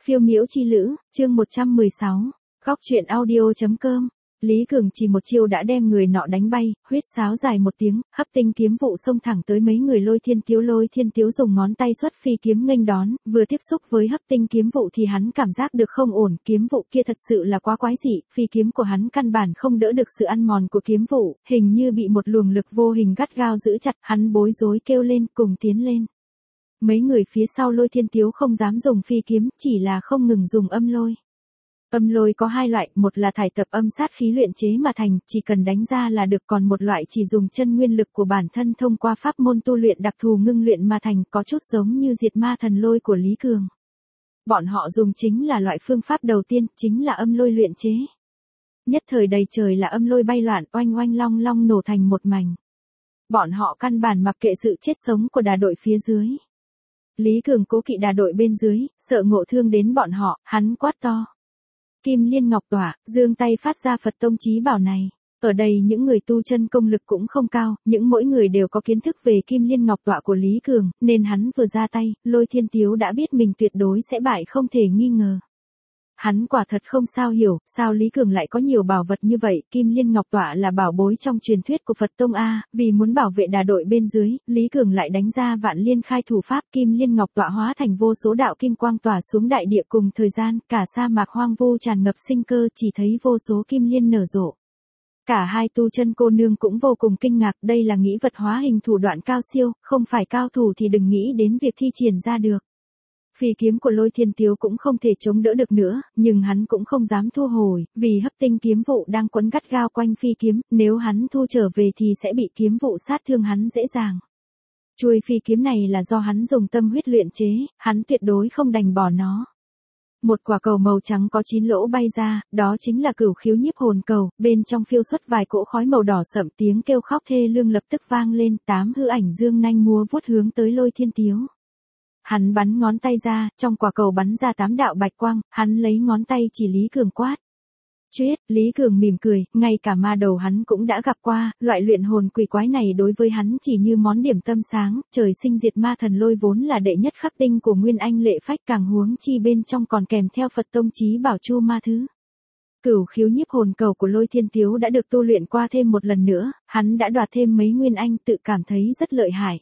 Phiêu miễu chi lữ, chương 116, góc truyện audio.com. Lý Cường chỉ một chiêu đã đem người nọ đánh bay, huyết sáo dài một tiếng, hấp tinh kiếm vụ xông thẳng tới mấy người Lôi Thiên Tiếu dùng ngón tay xuất phi kiếm nghênh đón, vừa tiếp xúc với hấp tinh kiếm vụ thì hắn cảm giác được không ổn, kiếm vụ kia thật sự là quá quái dị, phi kiếm của hắn căn bản không đỡ được sự ăn mòn của kiếm vụ, hình như bị một luồng lực vô hình gắt gao giữ chặt, hắn bối rối kêu lên, cùng tiến lên. Mấy người phía sau Lôi Thiên Tiếu không dám dùng phi kiếm, chỉ là không ngừng dùng âm lôi. Âm lôi có hai loại, một là thải tập âm sát khí luyện chế mà thành, chỉ cần đánh ra là được, còn một loại chỉ dùng chân nguyên lực của bản thân thông qua pháp môn tu luyện đặc thù ngưng luyện mà thành, có chút giống như diệt ma thần lôi của Lý Cường. Bọn họ dùng chính là loại phương pháp đầu tiên, chính là âm lôi luyện chế. Nhất thời đầy trời là âm lôi bay loạn, oanh oanh long long nổ thành một mảnh. Bọn họ căn bản mặc kệ sự chết sống của đà đội phía dưới. Lý Cường cố kỵ đà đội bên dưới, sợ ngộ thương đến bọn họ, hắn quát to. Kim Liên Ngọc Tỏa, giương tay phát ra Phật tông chí bảo này. Ở đây những người tu chân công lực cũng không cao, mỗi người đều có kiến thức về Kim Liên Ngọc Tỏa của Lý Cường, nên hắn vừa ra tay, Lôi Thiên Tiếu đã biết mình tuyệt đối sẽ bại không thể nghi ngờ. Hắn quả thật không sao hiểu, sao Lý Cường lại có nhiều bảo vật như vậy, Kim Liên Ngọc Tỏa là bảo bối trong truyền thuyết của Phật Tông A, vì muốn bảo vệ đà đội bên dưới, Lý Cường lại đánh ra vạn liên khai thủ pháp, Kim Liên Ngọc Tỏa hóa thành vô số đạo kim quang tỏa xuống đại địa cùng thời gian, cả sa mạc hoang vu tràn ngập sinh cơ, chỉ thấy vô số kim liên nở rộ. Cả hai tu chân cô nương cũng vô cùng kinh ngạc, đây là nghĩ vật hóa hình thủ đoạn cao siêu, không phải cao thủ thì đừng nghĩ đến việc thi triển ra được. Phi kiếm của Lôi Thiên Tiếu cũng không thể chống đỡ được nữa, nhưng hắn cũng không dám thu hồi, vì hấp tinh kiếm vụ đang quấn gắt gao quanh phi kiếm, nếu hắn thu trở về thì sẽ bị kiếm vụ sát thương hắn dễ dàng. Chuôi phi kiếm này là do hắn dùng tâm huyết luyện chế, hắn tuyệt đối không đành bỏ nó. Một quả cầu màu trắng có 9 lỗ bay ra, đó chính là Cửu Khiếu Nhiếp Hồn Cầu, bên trong phiêu xuất vài cỗ khói màu đỏ sậm, tiếng kêu khóc thê lương lập tức vang lên, 8 hư ảnh dương nanh múa vuốt hướng tới Lôi Thiên Tiếu. Hắn bắn ngón tay ra, trong quả cầu bắn ra 8 đạo bạch quang, hắn lấy ngón tay chỉ Lý Cường quát. Chuyết, Lý Cường mỉm cười, ngay cả ma đầu hắn cũng đã gặp qua, loại luyện hồn quỷ quái này đối với hắn chỉ như món điểm tâm sáng, trời sinh diệt ma thần lôi vốn là đệ nhất khắc tinh của Nguyên Anh Lệ Phách, càng huống chi bên trong còn kèm theo Phật tông chí bảo Chu Ma Thứ. Cửu Khiếu Nhiếp Hồn Cầu của Lôi Thiên Tiếu đã được tu luyện qua thêm một lần nữa, hắn đã đoạt thêm mấy Nguyên Anh, tự cảm thấy rất lợi hại.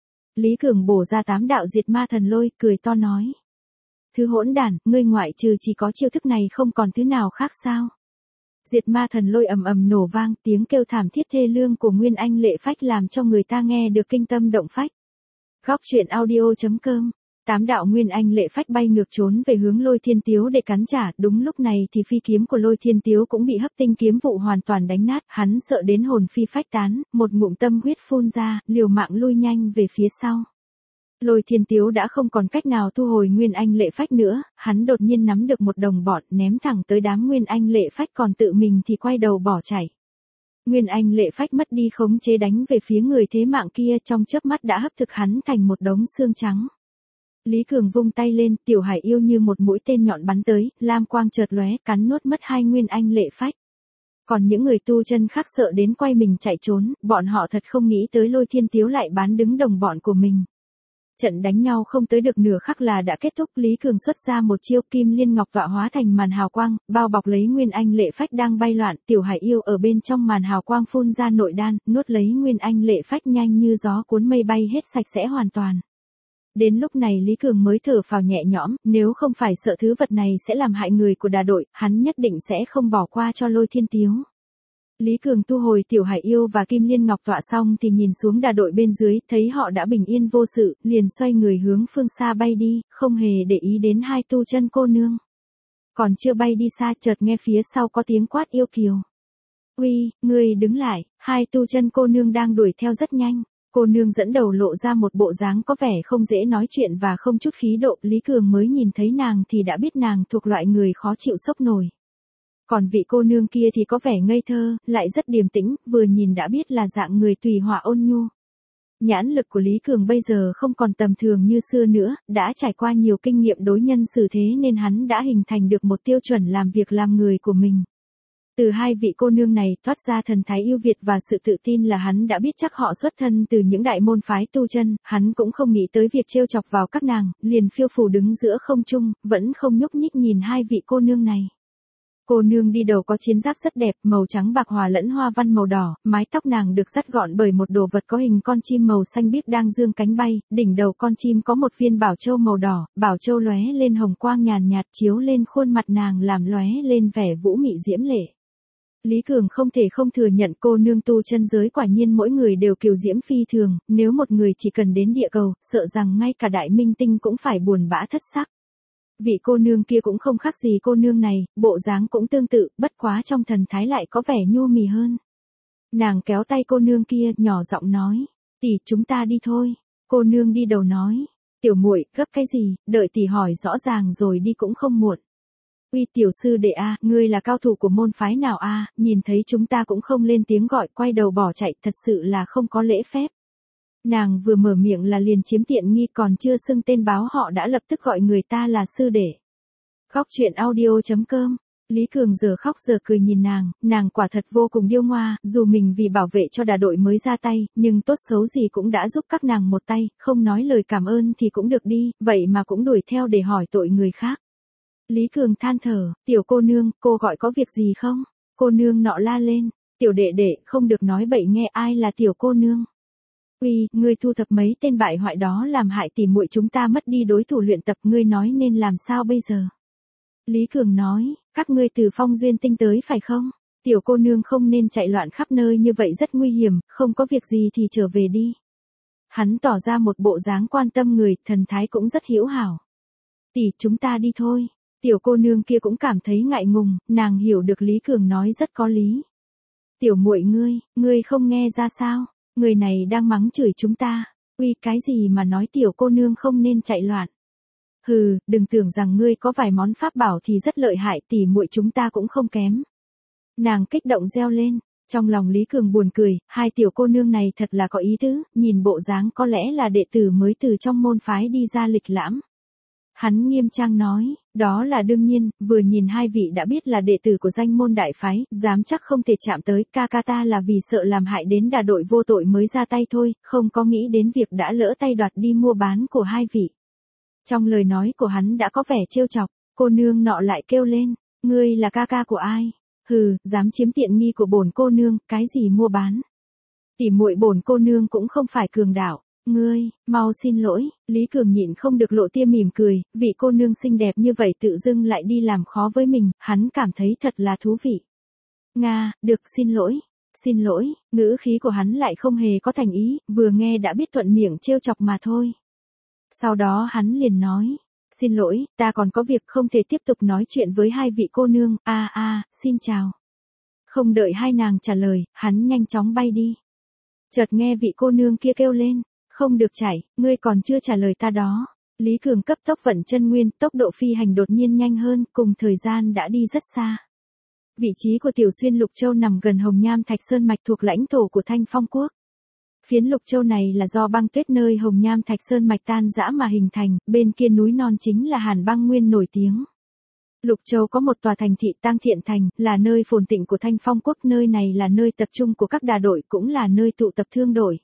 Lý Cường bổ ra 8 đạo diệt ma thần lôi, cười to nói. Thứ hỗn đản, ngươi ngoại trừ chỉ có chiêu thức này không còn thứ nào khác sao? Diệt ma thần lôi ầm ầm nổ vang, tiếng kêu thảm thiết thê lương của Nguyên Anh Lệ Phách làm cho người ta nghe được kinh tâm động phách. Góc truyện audio.com. 8 đạo Nguyên Anh Lệ Phách bay ngược trốn về hướng Lôi Thiên Tiếu để cắn trả, đúng lúc này thì phi kiếm của Lôi Thiên Tiếu cũng bị hấp tinh kiếm vụ hoàn toàn đánh nát, hắn sợ đến hồn phi phách tán, một ngụm tâm huyết phun ra, liều mạng lui nhanh về phía sau. Lôi Thiên Tiếu đã không còn cách nào thu hồi Nguyên Anh Lệ Phách nữa, hắn đột nhiên nắm được một đồng bọn ném thẳng tới đám Nguyên Anh Lệ Phách, còn tự mình thì quay đầu bỏ chạy. Nguyên Anh Lệ Phách mất đi khống chế đánh về phía người thế mạng kia, trong chớp mắt đã hấp thực hắn thành một đống xương trắng. Lý Cường vung tay lên, Tiểu Hải Yêu như một mũi tên nhọn bắn tới, lam quang chợt lóe, cắn nuốt mất hai Nguyên Anh Lệ Phách. Còn những người tu chân khác sợ đến quay mình chạy trốn, bọn họ thật không nghĩ tới Lôi Thiên Tiếu lại bán đứng đồng bọn của mình. Trận đánh nhau không tới được nửa khắc là đã kết thúc, Lý Cường xuất ra một chiêu Kim Liên Ngọc Tỏa hóa thành màn hào quang, bao bọc lấy Nguyên Anh Lệ Phách đang bay loạn, Tiểu Hải Yêu ở bên trong màn hào quang phun ra nội đan, nuốt lấy Nguyên Anh Lệ Phách nhanh như gió cuốn mây bay hết sạch sẽ hoàn toàn. Đến lúc này Lý Cường mới thở phào nhẹ nhõm, nếu không phải sợ thứ vật này sẽ làm hại người của đà đội, hắn nhất định sẽ không bỏ qua cho Lôi Thiên Tiếu. Lý Cường thu hồi Tiểu Hải Yêu và Kim Liên Ngọc Tỏa xong thì nhìn xuống đà đội bên dưới, thấy họ đã bình yên vô sự, liền xoay người hướng phương xa bay đi, không hề để ý đến hai tu chân cô nương. Còn chưa bay đi xa chợt nghe phía sau có tiếng quát yêu kiều. Uy, ngươi đứng lại, hai tu chân cô nương đang đuổi theo rất nhanh. Cô nương dẫn đầu lộ ra một bộ dáng có vẻ không dễ nói chuyện và không chút khí độ, Lý Cường mới nhìn thấy nàng thì đã biết nàng thuộc loại người khó chịu sốc nổi. Còn vị cô nương kia thì có vẻ ngây thơ, lại rất điềm tĩnh, vừa nhìn đã biết là dạng người tùy hòa ôn nhu. Nhãn lực của Lý Cường bây giờ không còn tầm thường như xưa nữa, đã trải qua nhiều kinh nghiệm đối nhân xử thế nên hắn đã hình thành được một tiêu chuẩn làm việc làm người của mình. Từ hai vị cô nương này thoát ra thần thái yêu Việt và sự tự tin là hắn đã biết chắc họ xuất thân từ những đại môn phái tu chân, hắn cũng không nghĩ tới việc trêu chọc vào các nàng, liền phiêu phù đứng giữa không trung, vẫn không nhúc nhích nhìn hai vị cô nương này. Cô nương đi đầu có chiến giáp rất đẹp, màu trắng bạc hòa lẫn hoa văn màu đỏ, mái tóc nàng được dắt gọn bởi một đồ vật có hình con chim màu xanh biếc đang dương cánh bay, đỉnh đầu con chim có một viên bảo châu màu đỏ, bảo châu lóe lên hồng quang nhàn nhạt chiếu lên khuôn mặt nàng làm lóe lên vẻ vũ mị diễm lệ. Lý Cường không thể không thừa nhận cô nương tu chân giới quả nhiên mỗi người đều kiều diễm phi thường, nếu một người chỉ cần đến địa cầu, sợ rằng ngay cả đại minh tinh cũng phải buồn bã thất sắc. Vị cô nương kia cũng không khác gì cô nương này, bộ dáng cũng tương tự, bất quá trong thần thái lại có vẻ nhu mì hơn. Nàng kéo tay cô nương kia, nhỏ giọng nói, tỷ chúng ta đi thôi. Cô nương đi đầu nói, tiểu muội gấp cái gì, đợi tỷ hỏi rõ ràng rồi đi cũng không muộn. Uy tiểu sư đệ a, ngươi là cao thủ của môn phái nào a? Nhìn thấy chúng ta cũng không lên tiếng gọi, quay đầu bỏ chạy, thật sự là không có lễ phép. Nàng vừa mở miệng là liền chiếm tiện nghi, còn chưa xưng tên báo họ đã lập tức gọi người ta là sư đệ. Khóc chuyện audio.com. Lý Cường giờ khóc giờ cười nhìn nàng quả thật vô cùng điêu ngoa, dù mình vì bảo vệ cho đà đội mới ra tay, nhưng tốt xấu gì cũng đã giúp các nàng một tay, không nói lời cảm ơn thì cũng được đi, vậy mà cũng đuổi theo để hỏi tội người khác. Lý Cường than thở, tiểu cô nương, cô gọi có việc gì không? Cô nương nọ la lên, tiểu đệ đệ, không được nói bậy nghe, ai là tiểu cô nương? Uy, ngươi thu thập mấy tên bại hoại đó làm hại tỉ muội chúng ta mất đi đối thủ luyện tập, ngươi nói nên làm sao bây giờ? Lý Cường nói, các ngươi từ Phong Duyên Tinh tới phải không? Tiểu cô nương không nên chạy loạn khắp nơi như vậy rất nguy hiểm, không có việc gì thì trở về đi. Hắn tỏ ra một bộ dáng quan tâm người, thần thái cũng rất hữu hảo. Tỷ, chúng ta đi thôi. Tiểu cô nương kia cũng cảm thấy ngại ngùng, nàng hiểu được Lý Cường nói rất có lý. Tiểu muội ngươi không nghe ra sao? Người này đang mắng chửi chúng ta. Uy, cái gì mà nói tiểu cô nương không nên chạy loạn. Hừ, đừng tưởng rằng ngươi có vài món pháp bảo thì rất lợi hại, tỉ muội chúng ta cũng không kém. Nàng kích động reo lên, trong lòng Lý Cường buồn cười, hai tiểu cô nương này thật là có ý tứ, nhìn bộ dáng có lẽ là đệ tử mới từ trong môn phái đi ra lịch lãm. Hắn nghiêm trang nói, đó là đương nhiên, vừa nhìn hai vị đã biết là đệ tử của danh môn đại phái, dám chắc không thể chạm tới, ca ca ta là vì sợ làm hại đến đà đội vô tội mới ra tay thôi, không có nghĩ đến việc đã lỡ tay đoạt đi mua bán của hai vị. Trong lời nói của hắn đã có vẻ trêu chọc, cô nương nọ lại kêu lên, ngươi là ca ca của ai? Hừ, dám chiếm tiện nghi của bổn cô nương, cái gì mua bán? Tỉ muội bổn cô nương cũng không phải cường đạo. Ngươi, mau xin lỗi, Lý Cường nhịn không được lộ tia mỉm cười, vị cô nương xinh đẹp như vậy tự dưng lại đi làm khó với mình, hắn cảm thấy thật là thú vị. Nga, được, xin lỗi, ngữ khí của hắn lại không hề có thành ý, vừa nghe đã biết thuận miệng trêu chọc mà thôi. Sau đó hắn liền nói, xin lỗi, ta còn có việc không thể tiếp tục nói chuyện với hai vị cô nương, xin chào. Không đợi hai nàng trả lời, hắn nhanh chóng bay đi. Chợt nghe vị cô nương kia kêu lên, không được chạy, ngươi còn chưa trả lời ta đó. Lý Cường cấp tốc vận chân nguyên, tốc độ phi hành đột nhiên nhanh hơn, cùng thời gian đã đi rất xa. Vị trí của Tiểu Xuyên Lục Châu nằm gần Hồng Nham Thạch Sơn Mạch thuộc lãnh thổ của Thanh Phong Quốc. Phiến Lục Châu này là do băng tuyết nơi Hồng Nham Thạch Sơn Mạch tan rã mà hình thành, bên kia núi non chính là Hàn Băng Nguyên nổi tiếng. Lục Châu có một tòa thành thị Tang Thiện Thành, là nơi phồn tịnh của Thanh Phong Quốc, nơi này là nơi tập trung của các đà đội, cũng là nơi tụ tập thương đội.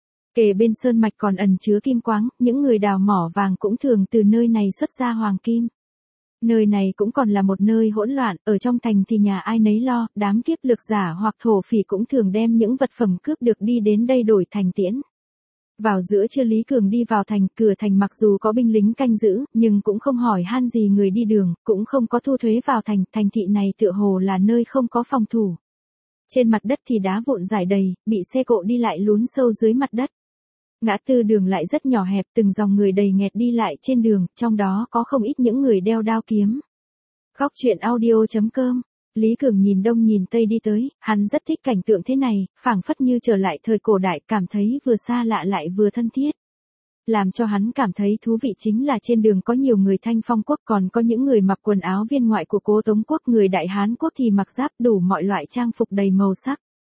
Kề bên sơn mạch còn ẩn chứa kim quáng, những người đào mỏ vàng cũng thường từ nơi này xuất ra hoàng kim. Nơi này cũng còn là một nơi hỗn loạn, ở trong thành thì nhà ai nấy lo, đám kiếp lực giả hoặc thổ phỉ cũng thường đem những vật phẩm cướp được đi đến đây đổi thành tiễn. Vào giữa trưa Lý Cường đi vào thành, cửa thành mặc dù có binh lính canh giữ, nhưng cũng không hỏi han gì người đi đường, cũng không có thu thuế vào thành, thành thị này tựa hồ là nơi không có phòng thủ. Trên mặt đất thì đá vụn rải đầy, bị xe cộ đi lại lún sâu dưới mặt đất. Ngã tư đường lại rất nhỏ hẹp, từng dòng người đầy nghẹt đi lại trên đường, trong đó có không ít những người đeo đao kiếm. Khóc chuyện audio.com. Lý Cường nhìn đông nhìn tây đi tới, hắn rất thích cảnh tượng thế này, phảng phất như trở lại thời cổ đại, cảm thấy vừa xa lạ lại vừa thân thiết. Làm cho hắn cảm thấy thú vị chính là trên đường có nhiều người Thanh Phong Quốc, còn có những người mặc quần áo viên ngoại của Cố Tống Quốc, người Đại Hán Quốc thì mặc giáp, đủ mọi loại trang phục đầy màu sắc.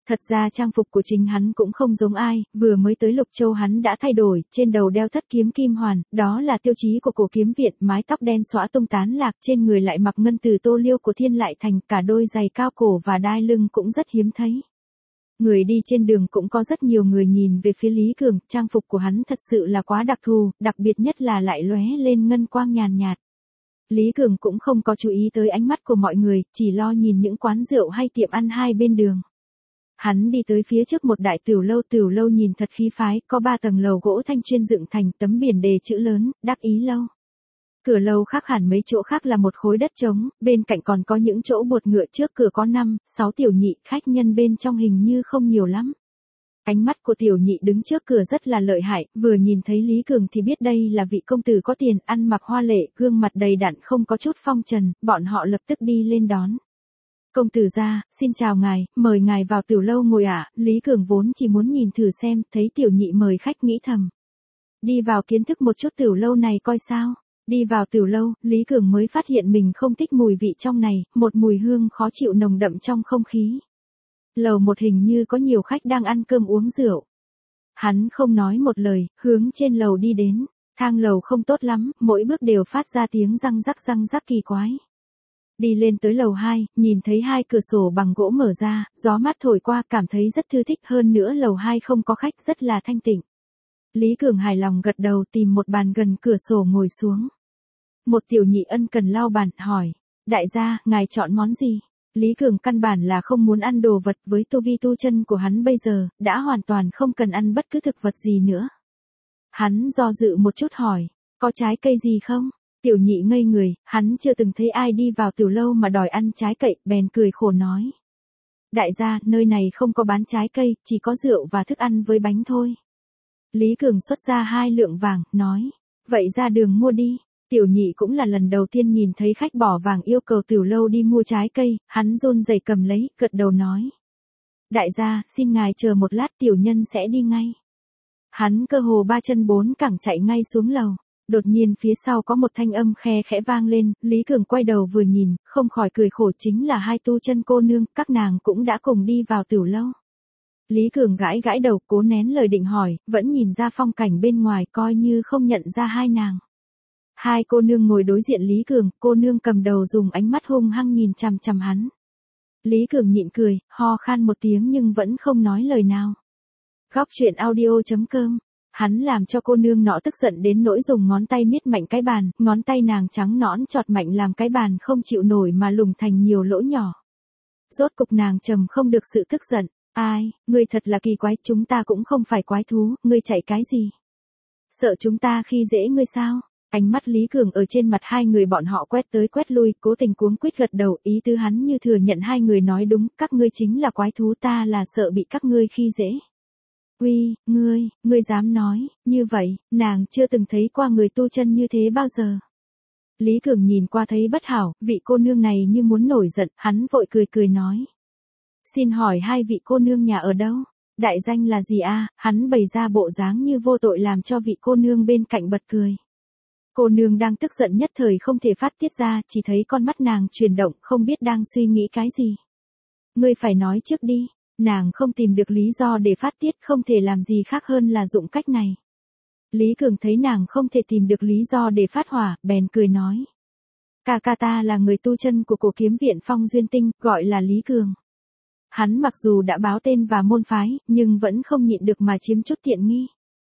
Thật ra trang phục của chính hắn cũng không giống ai, vừa mới tới Lục Châu hắn đã thay đổi, trên đầu đeo thất kiếm kim hoàn, đó là tiêu chí của cổ kiếm viện, mái tóc đen xõa tung tán lạc, trên người lại mặc ngân từ tô liêu của Thiên Lại Thành, cả đôi giày cao cổ và đai lưng cũng rất hiếm thấy. Người đi trên đường cũng có rất nhiều người nhìn về phía Lý Cường, trang phục của hắn thật sự là quá đặc thù, đặc biệt nhất là lại lóe lên ngân quang nhàn nhạt. Lý Cường cũng không có chú ý tới ánh mắt của mọi người, chỉ lo nhìn những quán rượu hay tiệm ăn hai bên đường. Hắn đi tới phía trước một đại tiểu lâu nhìn thật khí phái, có 3 tầng lầu gỗ thanh chuyên dựng thành, tấm biển đề chữ lớn, đắc ý lâu. Cửa lâu khác hẳn mấy chỗ khác là một khối đất trống, bên cạnh còn có những chỗ buột ngựa, trước cửa có 5, 6 tiểu nhị, khách nhân bên trong hình như không nhiều lắm. Ánh mắt của tiểu nhị đứng trước cửa rất là lợi hại, vừa nhìn thấy Lý Cường thì biết đây là vị công tử có tiền, ăn mặc hoa lệ, gương mặt đầy đặn không có chút phong trần, bọn họ lập tức đi lên đón. Công tử gia, xin chào ngài, mời ngài vào tiểu lâu ngồi ạ. Lý Cường vốn chỉ muốn nhìn thử xem, thấy tiểu nhị mời khách nghĩ thầm. Đi vào kiến thức một chút tiểu lâu này coi sao. Đi vào tiểu lâu, Lý Cường mới phát hiện mình không thích mùi vị trong này, một mùi hương khó chịu nồng đậm trong không khí. Lầu một hình như có nhiều khách đang ăn cơm uống rượu. Hắn không nói một lời, hướng trên lầu đi đến. Thang lầu không tốt lắm, mỗi bước đều phát ra tiếng răng rắc kỳ quái. Đi lên tới lầu 2, nhìn thấy 2 cửa sổ bằng gỗ mở ra, gió mát thổi qua, cảm thấy rất thư thích, hơn nữa lầu 2 không có khách, rất là thanh tịnh. Lý Cường hài lòng gật đầu, tìm một bàn gần cửa sổ ngồi xuống. Một tiểu nhị ân cần lau bàn, hỏi, đại gia, ngài chọn món gì? Lý Cường căn bản là không muốn ăn đồ vật, với tu vi tu chân của hắn bây giờ, đã hoàn toàn không cần ăn bất cứ thực vật gì nữa. Hắn do dự một chút hỏi, có trái cây gì không? Tiểu nhị ngây người, hắn chưa từng thấy ai đi vào tiểu lâu mà đòi ăn trái cây, bèn cười khổ nói. Đại gia, nơi này không có bán trái cây, chỉ có rượu và thức ăn với bánh thôi. Lý Cường xuất ra 2 lượng vàng, nói, vậy ra đường mua đi. Tiểu nhị cũng là lần đầu tiên nhìn thấy khách bỏ vàng yêu cầu tiểu lâu đi mua trái cây, hắn run rẩy cầm lấy, gật đầu nói. Đại gia, xin ngài chờ một lát, tiểu nhân sẽ đi ngay. Hắn cơ hồ 3 chân 4 cẳng chạy ngay xuống lầu. Đột nhiên phía sau có một thanh âm khe khẽ vang lên, Lý Cường quay đầu vừa nhìn, không khỏi cười khổ, chính là 2 tu chân cô nương, các nàng cũng đã cùng đi vào tiểu lâu. Lý Cường gãi gãi đầu, cố nén lời định hỏi, vẫn nhìn ra phong cảnh bên ngoài, coi như không nhận ra 2 nàng. 2 cô nương ngồi đối diện Lý Cường, cô nương cầm đầu dùng ánh mắt hung hăng nhìn chằm chằm hắn. Lý Cường nhịn cười, ho khan một tiếng nhưng vẫn không nói lời nào. Góc truyện audio.com. Hắn làm cho cô nương nọ tức giận đến nỗi dùng ngón tay miết mạnh cái bàn, ngón tay nàng trắng nõn chọt mạnh làm cái bàn không chịu nổi mà lủng thành nhiều lỗ nhỏ. Rốt cục nàng trầm không được sự tức giận, ai, ngươi thật là kỳ quái, chúng ta cũng không phải quái thú, ngươi chạy cái gì? Sợ chúng ta khi dễ ngươi sao? Ánh mắt Lý Cường ở trên mặt 2 người bọn họ quét tới quét lui, cố tình cuống quýt gật đầu, ý tứ hắn như thừa nhận 2 người nói đúng, các ngươi chính là quái thú, ta là sợ bị các ngươi khi dễ. Uy, ngươi dám nói, như vậy, nàng chưa từng thấy qua người tu chân như thế bao giờ. Lý Cường nhìn qua thấy bất hảo, vị cô nương này như muốn nổi giận, hắn vội cười nói. Xin hỏi 2 vị cô nương nhà ở đâu? Đại danh là gì a? Hắn bày ra bộ dáng như vô tội làm cho vị cô nương bên cạnh bật cười. Cô nương đang tức giận nhất thời không thể phát tiết ra, chỉ thấy con mắt nàng chuyển động, không biết đang suy nghĩ cái gì. Ngươi phải nói trước đi. Nàng không tìm được lý do để phát tiết, không thể làm gì khác hơn là dụng cách này. Lý Cường thấy nàng không thể tìm được lý do để phát hỏa, bèn cười nói. Ca ta là người tu chân của cổ kiếm viện Phong Duyên Tinh, gọi là Lý Cường. Hắn mặc dù đã báo tên và môn phái, nhưng vẫn không nhịn được mà chiếm chút tiện nghi.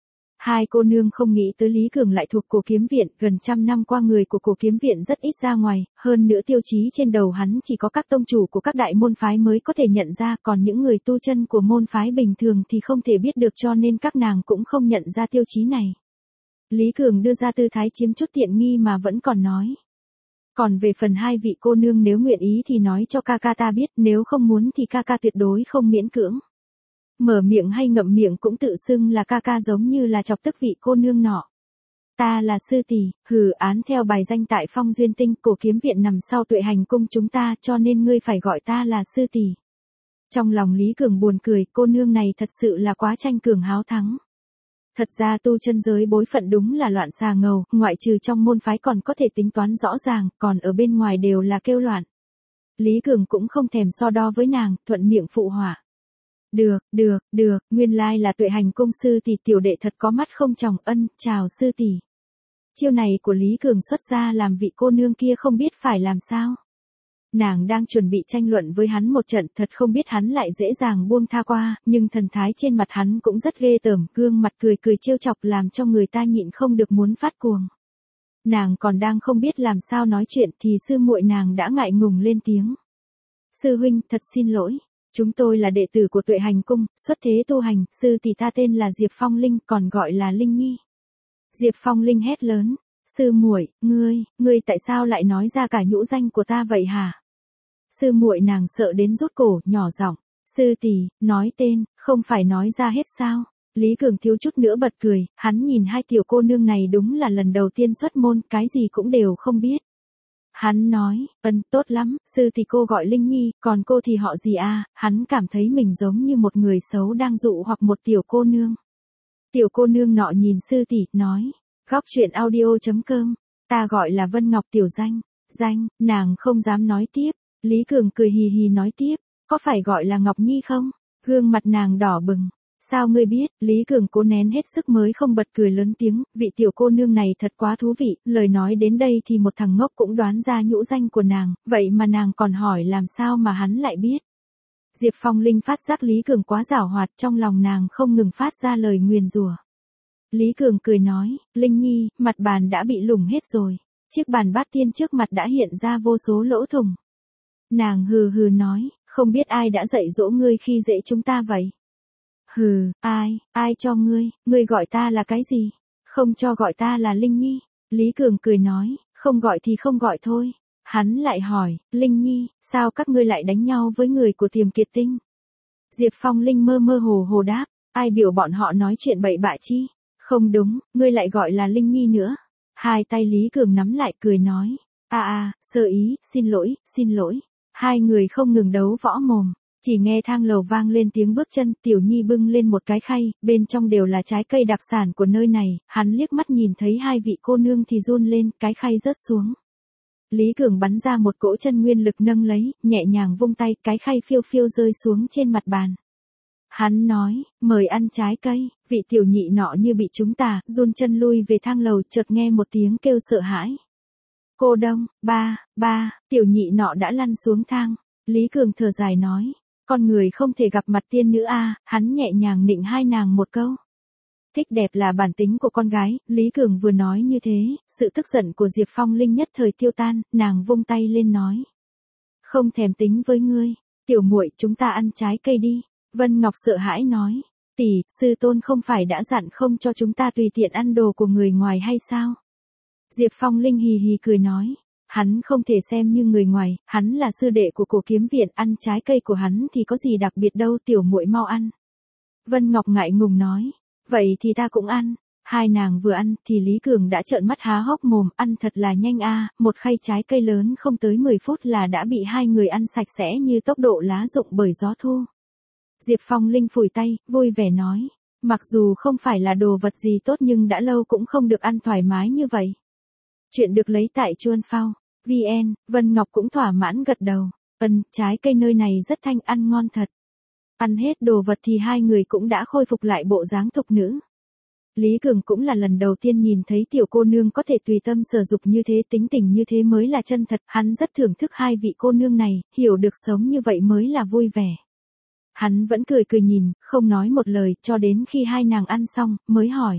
2 cô nương không nghĩ tới Lý Cường lại thuộc cổ kiếm viện, gần 100 năm qua người của cổ kiếm viện rất ít ra ngoài, hơn nữa tiêu chí trên đầu hắn chỉ có các tông chủ của các đại môn phái mới có thể nhận ra, còn những người tu chân của môn phái bình thường thì không thể biết được, cho nên các nàng cũng không nhận ra tiêu chí này. Lý Cường đưa ra tư thái chiếm chút tiện nghi mà vẫn còn nói. Còn về phần 2 vị cô nương nếu nguyện ý thì nói cho ca ta biết, nếu không muốn thì ca tuyệt đối không miễn cưỡng. Mở miệng hay ngậm miệng cũng tự xưng là ca giống như là chọc tức vị cô nương nọ. Ta là sư tỷ, án theo bài danh tại Phong Duyên Tinh, cổ kiếm viện nằm sau Tuệ Hành cung chúng ta, cho nên ngươi phải gọi ta là sư tỷ. Trong lòng Lý Cường buồn cười, cô nương này thật sự là quá tranh cường háo thắng. Thật ra tu chân giới bối phận đúng là loạn xà ngầu, ngoại trừ trong môn phái còn có thể tính toán rõ ràng, còn ở bên ngoài đều là kêu loạn. Lý Cường cũng không thèm so đo với nàng, thuận miệng phụ họa. Được, nguyên lai là Tuệ Hành cung sư tỷ, tiểu đệ thật có mắt không tròng, chào sư tỷ. Chiêu này của Lý Cường xuất ra làm vị cô nương kia không biết phải làm sao. Nàng đang chuẩn bị tranh luận với hắn một trận, thật không biết hắn lại dễ dàng buông tha qua, nhưng thần thái trên mặt hắn cũng rất ghê tởm, gương mặt cười cười trêu chọc làm cho người ta nhịn không được muốn phát cuồng. Nàng còn đang không biết làm sao nói chuyện thì sư muội nàng đã ngại ngùng lên tiếng. Sư huynh, thật xin lỗi. Chúng tôi là đệ tử của Tuệ Hành cung, xuất thế tu hành, sư tỷ ta tên là Diệp Phong Linh, còn gọi là Linh Nhi. Diệp Phong Linh hét lớn, sư muội, ngươi tại sao lại nói ra cả nhũ danh của ta vậy hả? Sư muội nàng sợ đến rút cổ, nhỏ giọng, sư tỷ, nói tên, không phải nói ra hết sao? Lý Cường thiếu chút nữa bật cười, hắn nhìn hai tiểu cô nương này đúng là lần đầu tiên xuất môn, cái gì cũng đều không biết. Hắn nói, tốt lắm, sư thì cô gọi Linh Nhi, còn cô thì họ gì à? Hắn cảm thấy mình giống như một người xấu đang dụ hoặc một tiểu cô nương. Tiểu cô nương nọ nhìn sư tỷ, nói, góc truyện audio.com, ta gọi là Vân Ngọc tiểu danh, nàng không dám nói tiếp. Lý Cường cười hì hì nói tiếp, có phải gọi là Ngọc Nhi không? Gương mặt nàng đỏ bừng. Sao ngươi biết? Lý Cường cố nén hết sức mới không bật cười lớn tiếng, vị tiểu cô nương này thật quá thú vị, lời nói đến đây thì một thằng ngốc cũng đoán ra nhũ danh của nàng, vậy mà nàng còn hỏi làm sao mà hắn lại biết. Diệp Phong Linh phát giác Lý Cường quá giảo hoạt, trong lòng nàng không ngừng phát ra lời nguyền rủa. Lý Cường cười nói, Linh Nhi, mặt bàn đã bị lủng hết rồi, chiếc bàn bát tiên trước mặt đã hiện ra vô số lỗ thủng. Nàng hừ hừ nói, không biết ai đã dạy dỗ ngươi khi dễ chúng ta vậy? Hừ, ai cho ngươi gọi ta là cái gì? Không cho gọi ta là Linh Nhi. Lý Cường cười nói, không gọi thì không gọi thôi. Hắn lại hỏi, Linh Nhi, sao các ngươi lại đánh nhau với người của Tiềm Kiệt Tinh? Diệp Phong Linh mơ mơ hồ hồ đáp, ai biểu bọn họ nói chuyện bậy bạ chi? Không đúng, ngươi lại gọi là Linh Nhi nữa. Hai tay Lý Cường nắm lại cười nói, sơ ý, xin lỗi. Hai người không ngừng đấu võ mồm. Chỉ nghe thang lầu vang lên tiếng bước chân, Tiểu Nhi bưng lên một cái khay, bên trong đều là trái cây đặc sản của nơi này, hắn liếc mắt nhìn thấy hai vị cô nương thì run lên, cái khay rớt xuống. Lý Cường bắn ra một cỗ chân nguyên lực nâng lấy, nhẹ nhàng vung tay, cái khay phiêu phiêu rơi xuống trên mặt bàn. Hắn nói, mời ăn trái cây, vị tiểu nhị nọ như bị trúng tà, run chân lui về thang lầu, chợt nghe một tiếng kêu sợ hãi. Cô Đông, ba, tiểu nhị nọ đã lăn xuống thang. Lý Cường thở dài nói, con người không thể gặp mặt tiên nữ a, hắn nhẹ nhàng nịnh hai nàng một câu. Thích đẹp là bản tính của con gái, Lý Cường vừa nói như thế, sự tức giận của Diệp Phong Linh nhất thời tiêu tan, nàng vung tay lên nói. Không thèm tính với ngươi, tiểu muội chúng ta ăn trái cây đi. Vân Ngọc sợ hãi nói, tỷ, sư tôn không phải đã dặn không cho chúng ta tùy tiện ăn đồ của người ngoài hay sao? Diệp Phong Linh hì hì cười nói, hắn không thể xem như người ngoài, hắn là sư đệ của Cổ Kiếm Viện, ăn trái cây của hắn thì có gì đặc biệt đâu, tiểu muội mau ăn. Vân Ngọc ngại ngùng nói, vậy thì ta cũng ăn. Hai nàng vừa ăn thì Lý Cường đã trợn mắt há hốc mồm, ăn thật là nhanh a, một khay trái cây lớn không tới 10 phút là đã bị hai người ăn sạch sẽ như tốc độ lá rụng bởi gió thu. Diệp Phong Linh phủi tay, vui vẻ nói, mặc dù không phải là đồ vật gì tốt nhưng đã lâu cũng không được ăn thoải mái như vậy. Chuyện được lấy tại Chuan Phao. VN, Vân Ngọc cũng thỏa mãn gật đầu. Trái cây nơi này rất thanh, ăn ngon thật. Ăn hết đồ vật thì hai người cũng đã khôi phục lại bộ dáng thục nữ. Lý Cường cũng là lần đầu tiên nhìn thấy tiểu cô nương có thể tùy tâm sở dục như thế, tính tình như thế mới là chân thật. Hắn rất thưởng thức hai vị cô nương này, hiểu được sống như vậy mới là vui vẻ. Hắn vẫn cười cười nhìn, không nói một lời, cho đến khi hai nàng ăn xong, mới hỏi.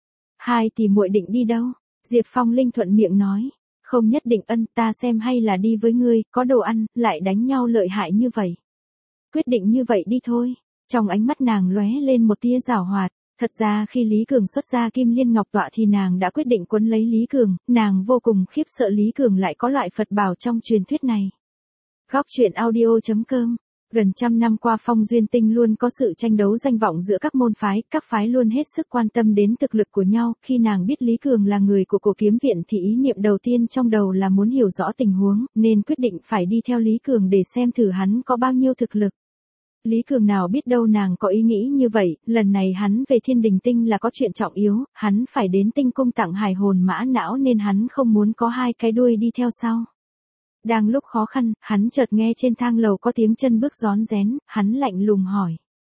Hai tỷ muội định đi đâu? Diệp Phong Linh thuận miệng nói. Không nhất định, ta xem hay là đi với ngươi, có đồ ăn, lại đánh nhau lợi hại như vậy. Quyết định như vậy đi thôi. Trong ánh mắt nàng lóe lên một tia giảo hoạt. Thật ra khi Lý Cường xuất ra Kim Liên Ngọc Tọa thì nàng đã quyết định quấn lấy Lý Cường, nàng vô cùng khiếp sợ Lý Cường lại có loại Phật bảo trong truyền thuyết này. Góc truyện audio.com. Gần trăm năm qua Phong Duyên Tinh luôn có sự tranh đấu danh vọng giữa các môn phái, các phái luôn hết sức quan tâm đến thực lực của nhau, khi nàng biết Lý Cường là người của Cổ Kiếm Viện thì ý niệm đầu tiên trong đầu là muốn hiểu rõ tình huống, nên quyết định phải đi theo Lý Cường để xem thử hắn có bao nhiêu thực lực. Lý Cường nào biết đâu nàng có ý nghĩ như vậy, lần này hắn về Thiên Đình Tinh là có chuyện trọng yếu, hắn phải đến Tinh Cung tặng hài hồn mã não nên hắn không muốn có hai cái đuôi đi theo sau. Đang lúc khó khăn, hắn chợt nghe trên thang lầu có tiếng chân bước rón rén, hắn lạnh lùng hỏi.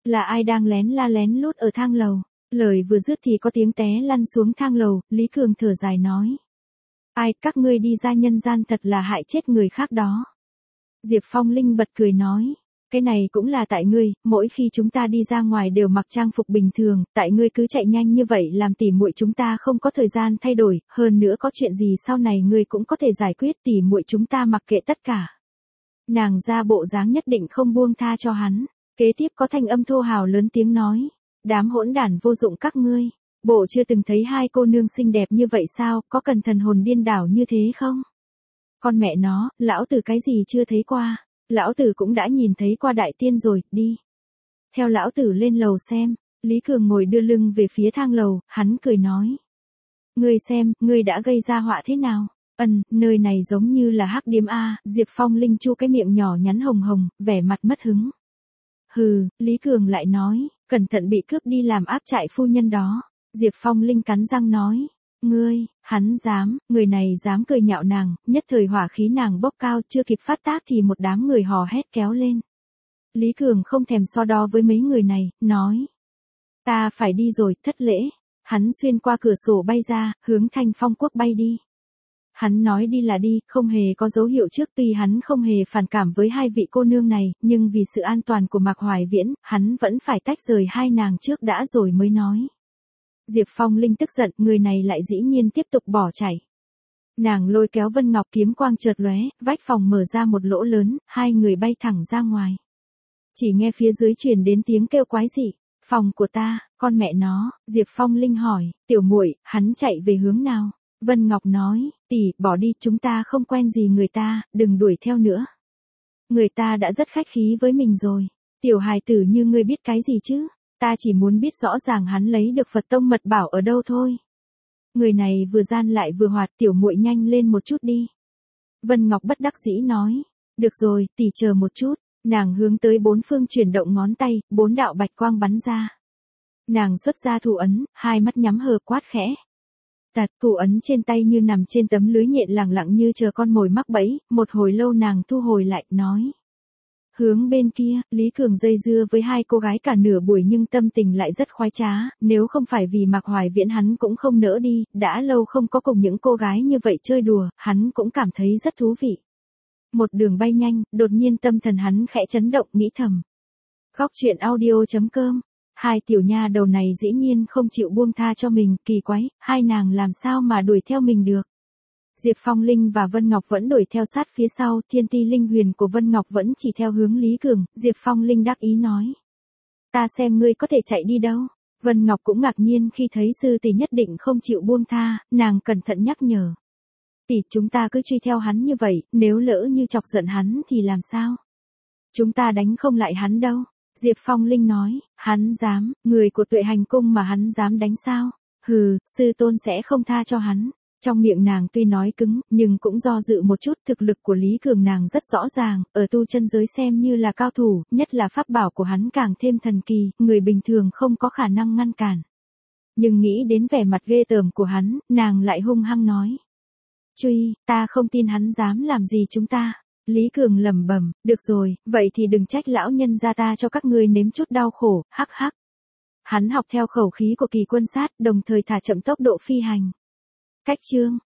Là ai đang lén la lén lút ở thang lầu? Lời vừa dứt thì có tiếng té lăn xuống thang lầu, Lý Cường thở dài nói. Ai, các ngươi đi ra nhân gian thật là hại chết người khác đó. Diệp Phong Linh bật cười nói. Cái này cũng là tại ngươi, mỗi khi chúng ta đi ra ngoài đều mặc trang phục bình thường, tại ngươi cứ chạy nhanh như vậy làm tỉ muội chúng ta không có thời gian thay đổi, hơn nữa có chuyện gì sau này ngươi cũng có thể giải quyết, tỉ muội chúng ta mặc kệ tất cả. Nàng ra bộ dáng nhất định không buông tha cho hắn. Kế tiếp có thanh âm thô hào lớn tiếng nói. Đám hỗn đản vô dụng các ngươi. Bộ chưa từng thấy hai cô nương xinh đẹp như vậy sao, có cần thần hồn điên đảo như thế không? Con mẹ nó, lão tử cái gì chưa thấy qua. Lão tử cũng đã nhìn thấy qua đại tiên rồi, đi. Theo lão tử lên lầu xem. Lý Cường ngồi đưa lưng về phía thang lầu, hắn cười nói. Ngươi xem, ngươi đã gây ra họa thế nào? Nơi này giống như là hắc điếm A, Diệp Phong Linh chu cái miệng nhỏ nhắn hồng hồng, vẻ mặt mất hứng. Hừ, Lý Cường lại nói, cẩn thận bị cướp đi làm áp trại phu nhân đó. Diệp Phong Linh cắn răng nói, hắn dám, người này dám cười nhạo nàng, nhất thời hỏa khí nàng bốc cao, chưa kịp phát tác thì một đám người hò hét kéo lên. Lý Cường không thèm so đo với mấy người này, nói, ta phải đi rồi, thất lễ. Hắn xuyên qua cửa sổ bay ra, hướng Thanh Phong Quốc bay đi. Hắn nói đi là đi, không hề có dấu hiệu trước, tuy hắn không hề phản cảm với hai vị cô nương này, nhưng vì sự an toàn của Mạc Hoài Viễn, hắn vẫn phải tách rời hai nàng trước đã rồi mới nói. Diệp Phong Linh tức giận, người này lại dĩ nhiên tiếp tục bỏ chạy. Nàng lôi kéo Vân Ngọc, kiếm quang chợt lóe, vách phòng mở ra một lỗ lớn, hai người bay thẳng ra ngoài. Chỉ nghe phía dưới truyền đến tiếng kêu quái dị. Phòng của ta, con mẹ nó. Diệp Phong Linh hỏi, tiểu muội, hắn chạy về hướng nào? Vân Ngọc nói, tỷ, bỏ đi, chúng ta không quen gì người ta, đừng đuổi theo nữa. Người ta đã rất khách khí với mình rồi. Tiểu hài tử như ngươi biết cái gì chứ? Ta chỉ muốn biết rõ ràng hắn lấy được Phật tông mật bảo ở đâu thôi. Người này vừa gian lại vừa hoạt, tiểu muội nhanh lên một chút đi. Vân Ngọc bất đắc dĩ nói, được rồi, tỷ chờ một chút. Nàng hướng tới bốn phương chuyển động ngón tay, bốn đạo bạch quang bắn ra. Nàng xuất ra thủ ấn, hai mắt nhắm hờ quát khẽ. Thủ ấn trên tay như nằm trên tấm lưới nhện lẳng lặng như chờ con mồi mắc bẫy, một hồi lâu nàng thu hồi lại, nói. Hướng bên kia, Lý Cường dây dưa với hai cô gái cả nửa buổi nhưng tâm tình lại rất khoái trá, nếu không phải vì Mạc Hoài Viễn hắn cũng không nỡ đi, đã lâu không có cùng những cô gái như vậy chơi đùa, hắn cũng cảm thấy rất thú vị. Một đường bay nhanh, đột nhiên tâm thần hắn khẽ chấn động, nghĩ thầm. Góc truyện audio.com. Hai tiểu nha đầu này dĩ nhiên không chịu buông tha cho mình, kỳ quái, hai nàng làm sao mà đuổi theo mình được. Diệp Phong Linh và Vân Ngọc vẫn đuổi theo sát phía sau, thiên ti linh huyền của Vân Ngọc vẫn chỉ theo hướng Lý Cường, Diệp Phong Linh đắc ý nói. Ta xem ngươi có thể chạy đi đâu. Vân Ngọc cũng ngạc nhiên khi thấy sư tỷ nhất định không chịu buông tha, nàng cẩn thận nhắc nhở. Tỷ, chúng ta cứ truy theo hắn như vậy, nếu lỡ như chọc giận hắn thì làm sao? Chúng ta đánh không lại hắn đâu. Diệp Phong Linh nói, hắn dám, người của Tuệ Hành Cung mà hắn dám đánh sao? Hừ, sư tôn sẽ không tha cho hắn. Trong miệng nàng tuy nói cứng, nhưng cũng do dự một chút, thực lực của Lý Cường nàng rất rõ ràng, ở tu chân giới xem như là cao thủ, nhất là pháp bảo của hắn càng thêm thần kỳ, người bình thường không có khả năng ngăn cản. Nhưng nghĩ đến vẻ mặt ghê tởm của hắn, nàng lại hung hăng nói. Truy, ta không tin hắn dám làm gì chúng ta. Lý Cường lẩm bẩm, được rồi, vậy thì đừng trách lão nhân gia ta cho các ngươi nếm chút đau khổ, hắc hắc. Hắn học theo khẩu khí của Kỳ Quân Sát, đồng thời thả chậm tốc độ phi hành. Cách chương